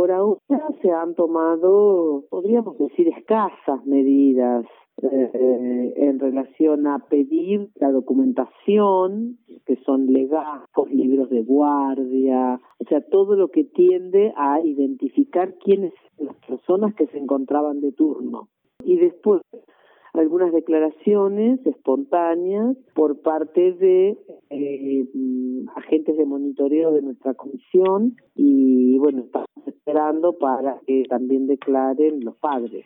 Por ahora se han tomado, podríamos decir, escasas medidas en relación a pedir la documentación, que son legajos, libros de guardia, o sea, todo lo que tiende a identificar quiénes son las personas que se encontraban de turno. Y después algunas declaraciones espontáneas por parte de agentes de monitoreo de nuestra comisión y bueno, estamos esperando para que también declaren los padres.